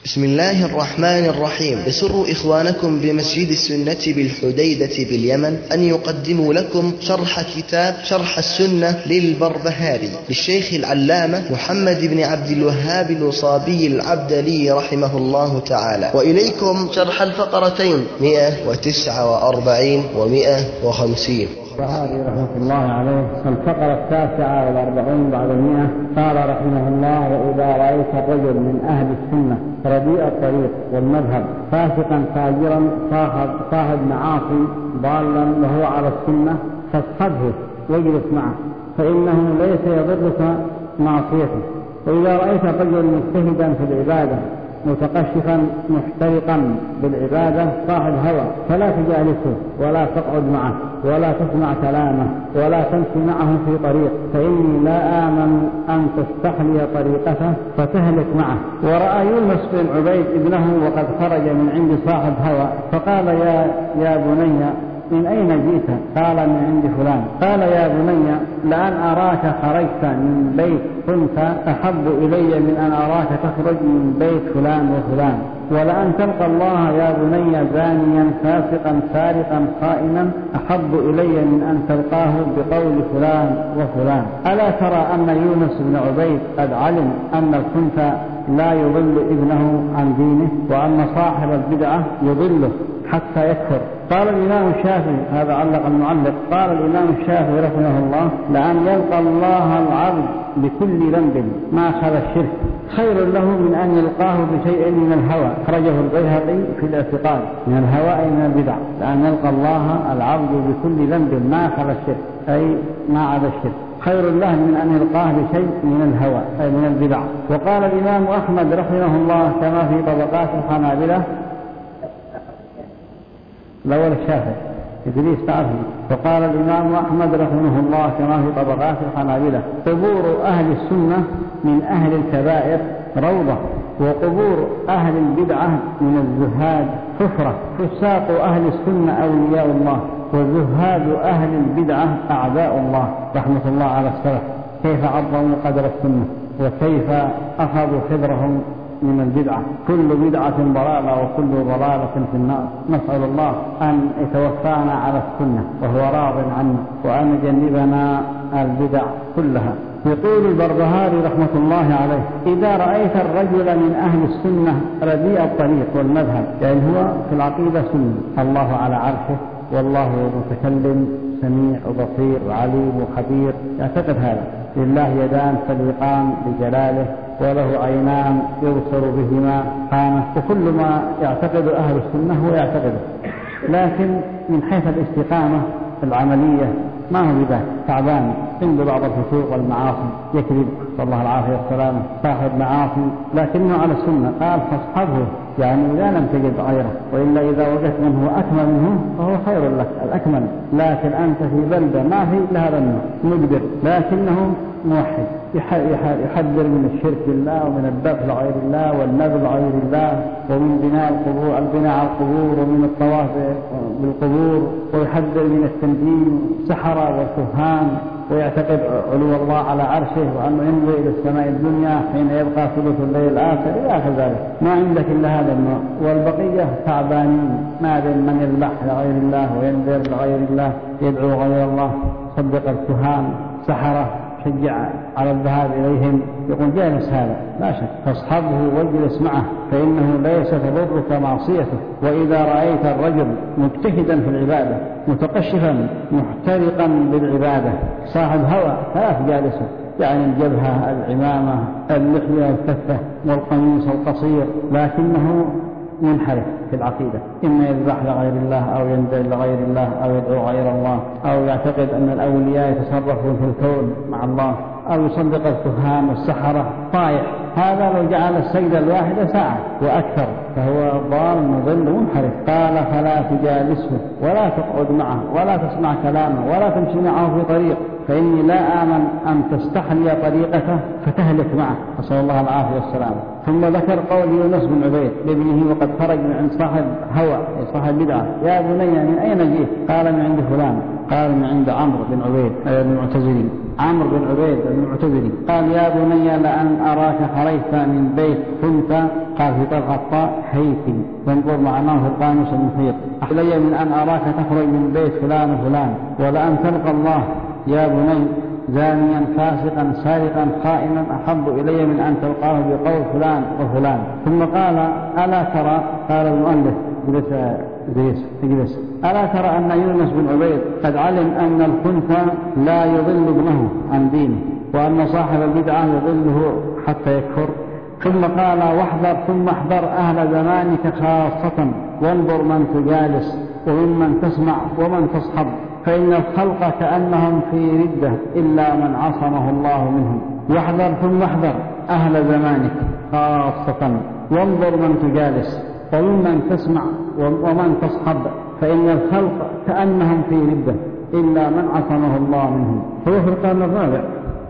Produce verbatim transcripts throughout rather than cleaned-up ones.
بسم الله الرحمن الرحيم. يسر إخوانكم بمسجد السنة بالحديدة باليمن أن يقدموا لكم شرح كتاب شرح السنة للبربهاري للشيخ العلامة محمد بن عبد الوهاب الوصابي العبدلي رحمه الله تعالى. وإليكم شرح الفقرتين مئة وتسعة وأربعين ومئة وخمسين. البربهاري رحمه الله عليه الفقرة التاسعة والأربعين بعد المئة. قال رحمه الله: وإذا رأيت الرجل من أهل السنة رديء الطريق والمذهب فاسقا فاجرا صاحب, صاحب معاصي ضالا وهو على السنة فاصحبه واجلس معه فإنه ليس يضرك معصيته. وإذا رأيت الرجل مجتهدا في العبادة متقشفا محترقا بالعبادة صاحب هوى فلا تجالسه ولا تقعد معه ولا تسمع كلامه ولا تمشي معه في طريق، فإني لا آمن أن تستحلي طريقته فتهلك معه. ورأى يونس بن عبيد ابنه وقد خرج من عند صاحب هوى فقال: يا, يا بني من أين جئت؟ قال: من عند فلان. قال: يا بني لأن أراك خرجت من بيت كنت أحب إلي من أن أراك تخرج من بيت فلان وفلان، ولأن تلقى الله يا بني زانيا فاسقا سارقا خائنا أحب إلي من أن تلقاه بقول فلان وفلان. ألا ترى أن يونس بن عبيد قد علم أن الكنت لا يضل ابنه عن دينه، وأن صاحب البدعة يضله حتى يكفر. قال الإمام الشافعي، هذا علق المعلق، قال الإمام الشافعي رحمه الله: لأن يلقى الله العبد بكل ذنب ما خلا الشرك خير له من أن يلقاه بشيء من الهوى. خرجه البيهقي في الاعتقاد من الهوى أي من البدع. لأن يلقى الله العبد بكل ذنب ما خلا الشرك أي ما عدا الشرك خير له من أن يلقاه بشيء من الهوى أي من البدع. وقال الإمام أحمد رحمه الله كما في طبقات الحنابلة، الأول الشافعي إدريس تعرفه. وقال الإمام أحمد رحمه الله كما في طبقات الحنابلة: قبور أهل السنة من أهل الكبائر روضة، وقبور أهل البدعة من الزهاد حفرة. فساق أهل السنة أولياء الله، وزهاد أهل البدعة أعداء الله. رحمة الله على السلف كيف عظموا قدر السنة وكيف أخذوا خبرهم من البدعة. كل بدعة ضلالة وكل ضلالة في النار. نسأل الله أن يتوفانا على السنة وهو راض عنا، وأن يجنبنا البدع كلها. يقول البربهاري رحمة الله عليه: إذا رأيت الرجل من أهل السنة رديء الطريق والمذهب، يعني هو في العقيدة سنة، الله على عرشه والله متكلم سميع وبصير وعليم وخبير، يعتقد هذا. لله يدان تليقان بجلاله، وله عينان يبصر بهما قامة، وكل ما يعتقد أهل السنة هو يعتقده. لكن من حيث الاستقامة العملية ما هو بذلك، تعبان عنده بعض الفسوق والمعاصي، يكذب صلى الله العافية والسلام، صاحب معاصي لكنه على السنة. قال: فاصحبه، يعني إذا لم تجد غيره، وإلا إذا وجدت من هو أكمل منه فهو خير لك الأكمل. لكن أنت في بلدة ما في لهذا النوع مدبر لكنه موحد، يحذر من الشرك بالله ومن الذبح لغير الله والنذر لغير الله ومن بناء القبور البناء على القبور ومن الطواف بالقبور، ويحذر من التنجيم السحرة والكهان، ويعتقد علو الله على عرشه وأنه ينزل إلى السماء الدنيا حين يبقى ثلث الليل الآخر إلى آخر ذلك. ما عندك إلا هذا النوع، والبقية تعبانين ما بين من يذبح لغير الله وينذر لغير الله، يدعو غير الله، صدق الكهان سحرة، شجع على الذهاب إليهم، يقول جالس هذا لا شك. فاصحبه واجلس معه فإنه ليس تضرك معصيته. وإذا رأيت الرجل مجتهدا في العبادة متقشفا محترقا بالعبادة صاحب هوى فلا تجالسه، يعني الجبهة العمامة اللحية الكفة والقميص القصير، لكنه منحرف في العقيدة، إما يذبح لغير الله أو ينذر لغير الله أو يدعو غير الله أو يعتقد أن الأولياء يتصرفون في الكون مع الله أو يصدق الكهان والسحرة. طايح هذا لو جعل السجدة الواحدة ساعة وأكثر فهو ضال مضل منحرف. قال: فلا تجالسه ولا تقعد معه ولا تسمع كلامه ولا تمشي معه في طريق، فإني لا آمن أن تستحلي طريقته فتهلك معه. نسأل الله العافية والسلام. ثم ذكر قول يونس بن عبيد لابنه وقد خرج من عند صاحب هوى أي صاحب بدعة: يا بني من أين جئت؟ قال: من عند فلان. قال: من عند عمرو بن عبيد المعتزلي. عمرو بن عبيد المعتبري قال يا بني لأن أراك خرجت من بيت كنت قال في طلقة حيثي وانظر معناه في القاموس المحيط إلي من أن أراك تخرج من بيت فلان وفلان ولأن تلقى الله يا بني زانيا فاسقا سارقا خائنا أحب إلي من أن تلقاه بقول فلان وفلان. ثم قال ألا ترى قال المؤلف جلس جلس ألا ترى أن يونس بن عبيد قد علم أن الخنثى لا يضل ابنه عن دينه وأن صاحب البدعة يضله حتى يكفر. ثم قال واحذر ثم احذر أهل زمانك خاصة وانظر من تجالس وممن تسمع ومن تصحب فإن الخلق كأنهم في ردة إلا من عصمه الله منهم. واحذر ثم احذر أهل زمانك خاصة وانظر من تجالس وممن تسمع ومن تصحب فإن الخلق كأنهم في ردة إلا من عصمه الله منهم. هو في القرن الرابع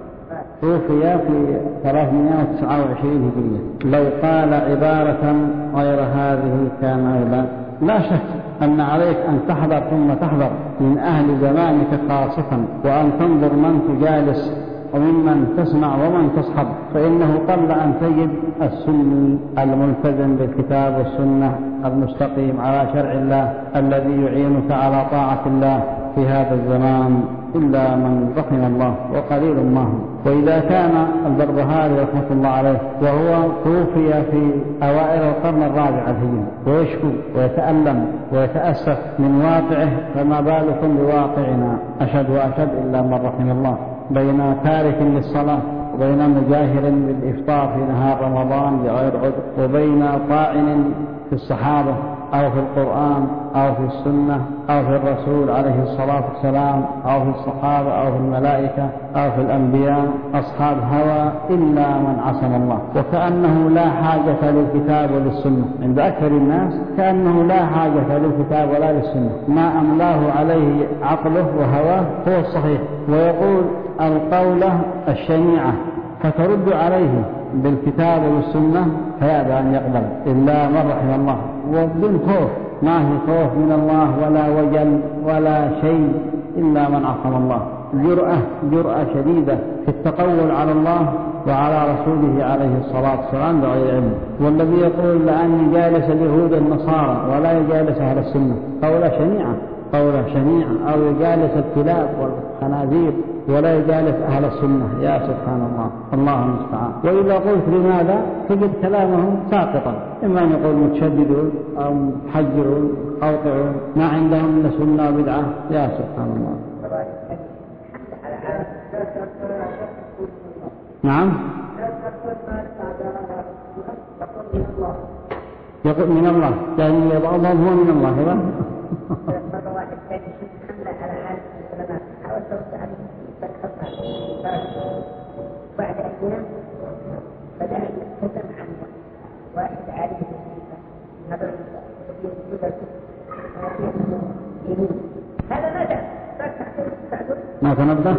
توفي في ثلاثمائة وتسعة وعشرين هجرية. لو قال عبارة غير هذه كان أولى. لا شك أن عليك أن تحذر ثم تحذر من أهل زمانك خاصة وأن تنظر من تجالس وممن تسمع ومن تصحب فإنه قل أن تجد السني الملتزم بالكتاب والسنة المستقيم على شرع الله الذي يعينك على طاعة الله في هذا الزمان إلا من رحم الله وقليل ما هم. وإذا كان البربهاري رحمة الله عليه وهو توفي في أوائل القرن الرابع الهجري ويشكو ويتألم ويتأسف من واقعه فما بالكم بواقعنا أشد وأشد إلا من رحم الله بين تارك للصلاة وبين مجاهر بالإفطار في نهار رمضان بغير عذر وبين طاعن في الصحابة أو في القرآن أو في السنة أو في الرسول عليه الصلاة والسلام أو في الصحابة أو في الملائكة أو في الأنبياء أصحاب هوى إلا من عصم الله. وكأنه لا حاجة للكتاب وللسنة عند أكثر الناس كأنه لا حاجة للكتاب ولا للسنة ما أملاه عليه عقله وهواه هو الصحيح ويقول القولة الشنيعة فترد عليه بالكتاب والسنة فيأبى أن يقبل إلا من رحم الله. وبدون خوف ما في خوف من الله ولا وجل ولا شيء إلا من عصم الله. جرأة جرأة شديدة في التقول على الله وعلى رسوله عليه الصلاة والسلام بغير علم. والذي يقول لأني جالس اليهود النصارى ولا يجالس أهل السنة قولة شنيعة قولة شنيعة أو يجالس الكلاب والخنازير ولا يجالس أهل السنة يا سبحان الله الله المستعان. وإذا قلت لماذا تجد كلامهم ساقطا إما أن يقول متشددون أو محجرون أو قطعون ما عندهم إلا سنة وبدعة يا سبحان الله. نعم يقول من الله يعني بعضهم هو من الله هذا بعد أيام بدأ يتكلم عن واحد عالم هذا هذا ماذا؟ ما تنبه؟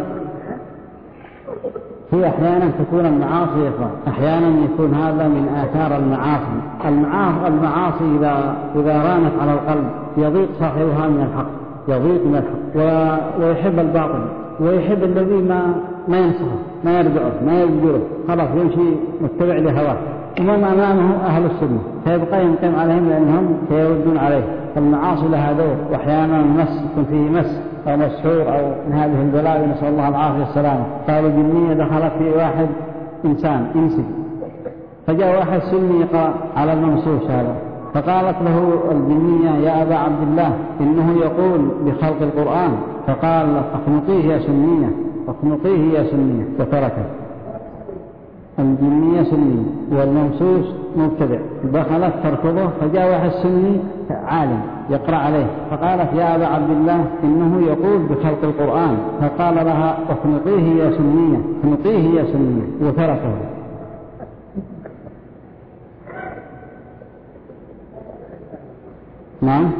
هي أحيانا تكون المعاصي إخوة أحيانا يكون هذا من آثار المعاصي. المعاصي المعاصي إذا إذا رانت على القلب يضيق صاحبها من الحق يضيق من الحق ويحب الباطل ويحب الذي ما ما ينصحه ما يرجعه ما يزجره خلاص يمشي متبع لهواه ومن أمامه أهل السنة فيبقى ينقم عليهم لأنهم سيردون عليه. فالمعاصي لها دور وأحيانا مس يكون فيه مس أو مسحور أو من هذه البلاوي نسأل الله العافية والسلامة. قالوا جنية دخلت في واحد إنسان إنسي فجاء واحد سني قال على الممسوس هذا فقالت له الجنية يا أبا عبد الله إنه يقول بخلق القرآن فقال اخنقيه يا سنية اخنقيه يا سنية وتركه. الجنية سنية والممسوس مبتدع دخلت تركضه فجاء واحد سني عالم يقرأ عليه فقالت يا أبا عبد الله إنه يقول بخلق القرآن فقال لها اخنقيه يا سنية اخنقيه يا سنية وتركه. نعم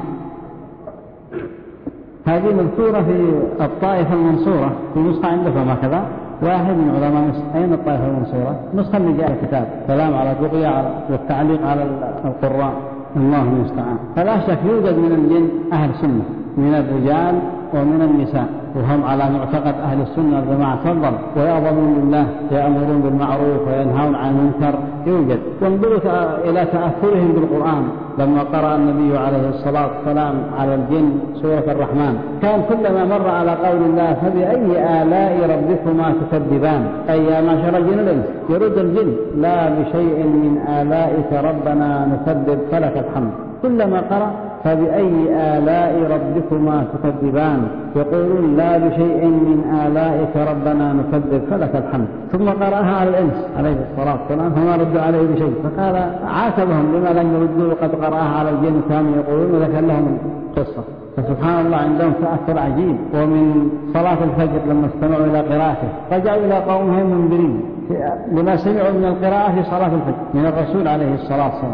هذه مذكورة في الطائفة المنصورة في نسخة عندكم هكذا واحد من علماء مصر. أين الطائفة المنصورة؟ نسخة من جاء الكتاب كلام على الرقية والتعليق على القراء الله المستعان. فلا شك يوجد من الجن أهل سنة من الرجال ومن النساء وهم على معتقد أهل السنة والجماعة تفضل، ويغضبون لله، يأمرون بالمعروف وينهون عن المنكر يوجد. وانظروا إلى تأثرهم بالقرآن لما قرأ النبي عليه الصلاة والسلام على الجن سورة الرحمن، كان كلما مر على قول الله فبأي آلاء ربكما تكذبان، أي يا معشر الجن والإنس، يرد الجن لا بشيء من آلائك ربنا نكذب فلك الحمد. كلما قرأ فبأي آلاء ربكما تكذبان يقولون لا بشيء من آلائك ربنا نكذب فلك الحمد. ثم قرأها على الإنس عليه الصلاة والسلام فما ردوا عليه بشيء، فقال عاتبهم لما لم يردوا قد قرأها على الجن كانوا يقولون وذكر لهم القصة. فسبحان الله عندهم تأثر عجيب. ومن صلاة الفجر لما استمعوا إلى قراءته رجعوا إلى قومهم منذرين لما سمعوا من القراءة في صلاة الفجر من الرسول عليه الصلاة والسلام.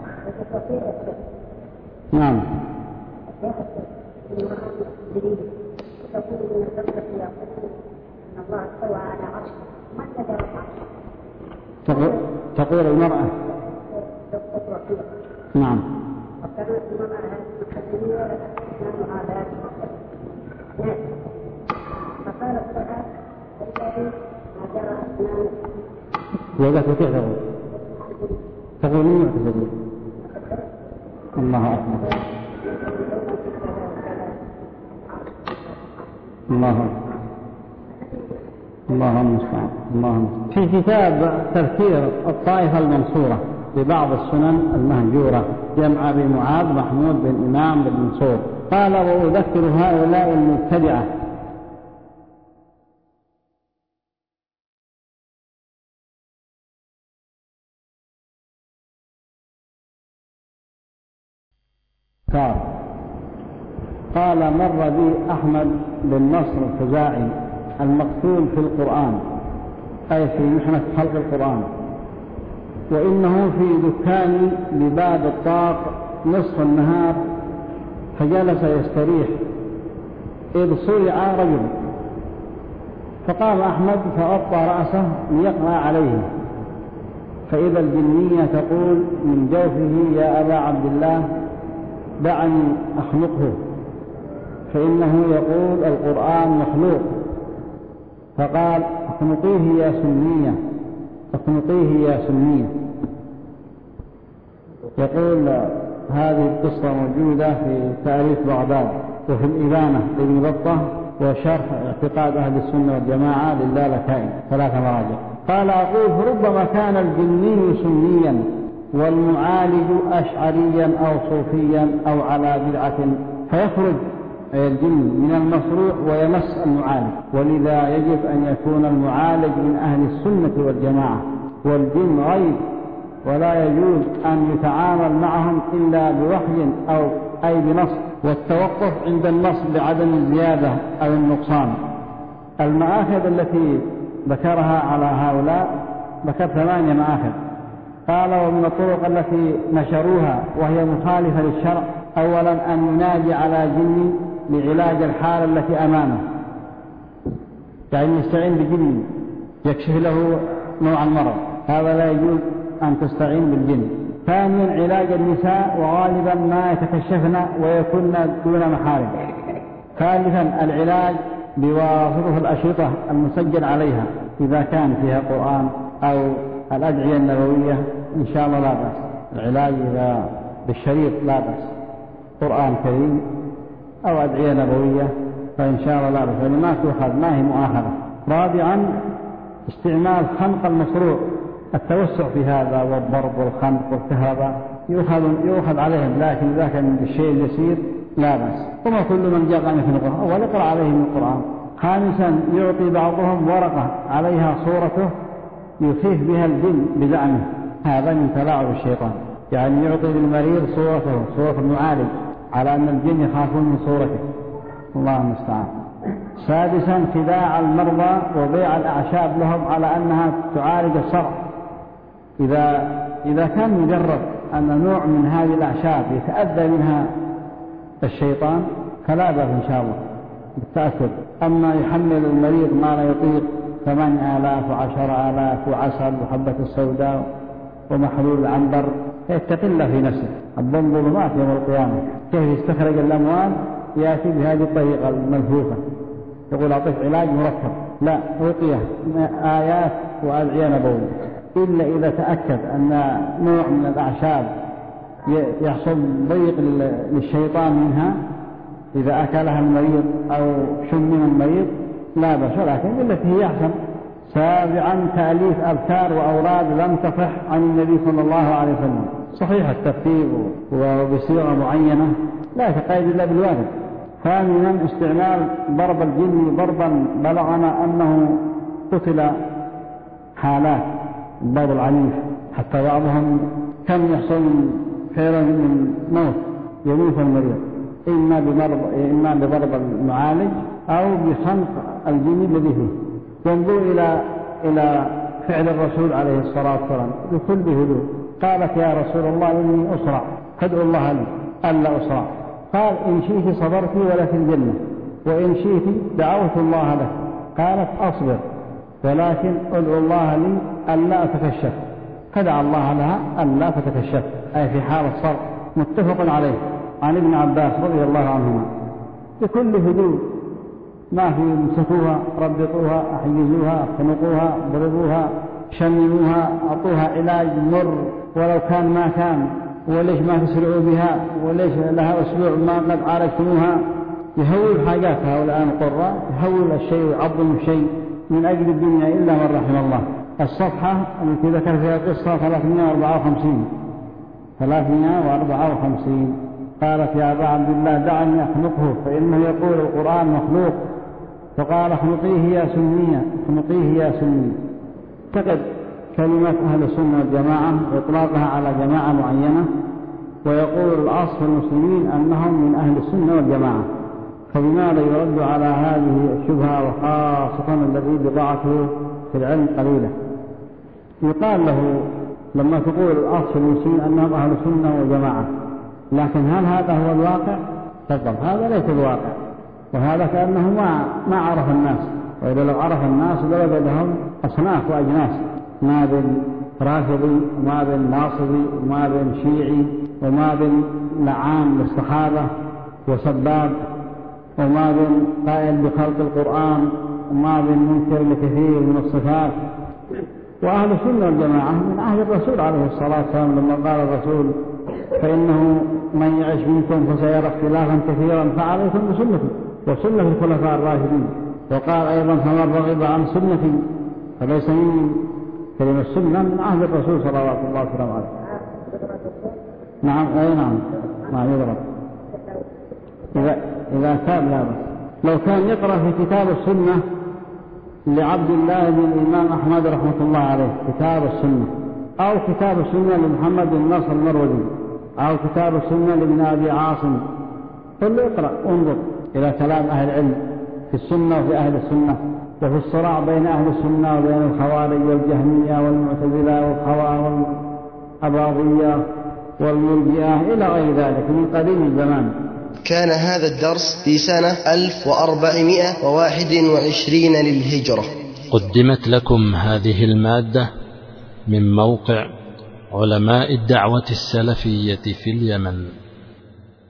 نعم. تقول, تقول المرأة نعم. وقالت كيف تقول تقول لي تقول الله أكبر الله الله المستعان الله. في كتاب تفسير الطائفة المنصورة ببعض السنن المهجورة جمع أبي معاذ محمود بن إمام بن منصور قال وأذكر هؤلاء المبتدعة قال مر بي أحمد بن نصر الخزاعي المقتول في القرآن أي في محنة خلق القرآن، وإنه في دكان بباب الطاق نصف النهار فجلس يستريح إذ صرع رجل، فقام أحمد فغطى رأسه ليقرأ عليه، فإذا الجنية تقول من جوفه يا أبا عبد الله دعني أخلقه فإنه يقول القرآن مخلوق. فقال اخنقيه يا سنية اخنقيه يا سنية. يقول هذه القصة موجودة في تاريخ بغداد وفي الإبانة لابن بطة وشرح اعتقاد أهل السنة والجماعة للالكائي ثلاث مراجع. قال أقول فربما كان الجني سنيا والمعالج أشعريا أو صوفيا أو على بدعة فيخرج الجن من المصروع ويمس المعالج، ولذا يجب أن يكون المعالج من أهل السنة والجماعة، والجن غيب ولا يجوز أن يتعامل معهم إلا بوحي أو أي بنص، والتوقف عند النص بعدم الزيادة أو النقصان. المآخذ التي ذكرها على هؤلاء ذكر ثمانية مآخذ. قال ومن الطرق التي نشروها وهي مخالفة للشرع أولا أن ينادي على جن لعلاج الحالة التي أمامه، يعني يستعين بجن يكشف له نوع المرض، هذا لا يجوز أن تستعين بالجن. ثانيا علاج النساء وغالبا ما يتكشفن ويكون دون محارم. ثالثا العلاج بواسطة الأشرطة المسجل عليها إذا كان فيها قرآن أو الأدعية النبوية إن شاء الله لا بأس، العلاج إذا بالشريط لا بأس، قرآن كريم أو أدعية نبوية فإن شاء الله لا بأس، يعني ما تؤخذ ما هي مؤاخذة. رابعا استعمال خنق المشروع، التوسع في هذا والضرب والخنق والكهرباء يؤخذ يؤخذ عليهم، لكن إذا كان بالشيء اليسير لا بأس. وما كل من جاء أن يخنقه أول يقرأ عليهم القرآن. خامسا يعطي بعضهم ورقة عليها صورته يخيف بها الجن بزعمه، هذا من تلاعب الشيطان، يعني يعطي للمريض صورته صورة المعالج على أن الجن يخافون من صورته، الله المستعان. سادسا خداع المرضى وبيع الأعشاب لهم على أنها تعالج الصرع، إذا إذا كان مجرد أن نوع من هذه الأعشاب يتأذى منها الشيطان فلا بأس إن شاء الله بالتأكد. أما يحمل المريض ما لا يطيق ثمانية آلاف وعشر آلاف وعسل وحبة السوداء ومحلول العنبر يتقي الله في نفسه، الظلم ظلمات يوم القيامة، كيف يستخرج الأموال يأتي بهذه الطريقة الملفوفة يقول أعطيك علاج مركب، لا، رقية آيات وأدعية نبوية، إلا إذا تأكد أن نوع من الأعشاب يحصل ضيق للشيطان منها إذا أكلها المريض أو شم من المريض لا بأس، لكن التي هي أحسن. سابعا تأليف أذكار وأوراد لم تصح عن النبي صلى الله عليه وسلم، صحيح الترتيب وبصيغة معينة لا يتقيد إلا بالواجب. ثامنا استعمال ضرب الجن ضربا بلغنا أنه قتل حالات الضرب العنيف، حتى بعضهم كم يحصل فعلا من موت يموت المريض إما بضرب إما بضرب المعالج أو بخنق الجن الذي فيه. ينظر إلى إلى فعل الرسول عليه الصلاة والسلام بكل هدوء، قالت يا رسول الله إني أسرع فادعو الله لي ألا أسرع، قال إن شئت صبرت ولك الجنة وإن شئت دعوت الله لك، قالت أصبر ولكن ادعو الله لي ألا أتكشف، فدعا الله لها ألا تتكشف، أي في حال الصرع. متفق عليه عن ابن عباس رضي الله عنهما. بكل هدوء، ما في امسكوها ربطوها احجزوها خنقوها ضربوها شمموها أعطوها علاج مر ولو كان ما كان، وليش ما تسرعوا بها، وليش لها أسبوع ما قد عالجتموها. يهول حاجات هؤلاء القراء، يهول الشيء ويعظم الشيء من أجل الدنيا إلا من رحم الله. الصفحة التي ذكر فيها قصة ثلاثمائة وأربعة وخمسين ثلاثمائة وأربعة وخمسين. قالت يا أبا عبد الله دعني أخنقه فإنه يقول القرآن مخلوق، فقال اخنقيه يا سنية اخنقيه يا سنية. تقد كلمة أهل السنة والجماعة إطلاقها على جماعة معينة، ويقول الأصل في المسلمين أنهم من أهل السنة والجماعة، فبماذا يرد على هذه الشبهة وخاصة الذي بضاعته في العلم قليلة؟ يقال له لما تقول الأصل في المسلمين أنهم أهل السنة والجماعة، لكن هل هذا هو الواقع؟ تفضل، هذا ليس الواقع، وهذا كأنه ما ما عرف الناس، وإذا لو عرف الناس لوجدهم أصناف وأجناس، ما بين رافضي وما بين ناصبي وما بين شيعي وما بين لعان للصحابة وسباب وما بين قائل بخلق القرآن وما بين منكر لكثير من الصفات. وأهل السنة والجماعة من أهل الرسول عليه الصلاة والسلام، لما قال الرسول فإنه من يعش منكم فسيرى اختلافا كثيرا فعليكم بسنتي وسنة الخلفاء الراشدين. وقال أيضا فمن رغب عن سنتي فليس مني. كلمة السنة من عهد الرسول صلى الله عليه وسلم. نعم أي نعم ما يضرب إذا إذا تاب لا بس. لو كان يقرأ في كتاب السنة لعبد الله بن الإمام أحمد رحمة الله عليه كتاب السنة، أو كتاب السنة لمحمد بن نصر المروزي، أو كتاب السنة لابن أبي عاصم، قل اقرأ انظر إلى كلام أهل العلم في السنة وفي أهل السنة، وفي الصراع بين أهل السنة وبين الخوارج والجهمية والمعتزلة والخوارج والأباضية والمرجئة إلى غير ذلك من قديم الزمان. كان هذا الدرس في سنة ألف وأربعمائة وواحد وعشرين للهجرة. قدمت لكم هذه المادة من موقع علماء الدعوة السلفية في اليمن.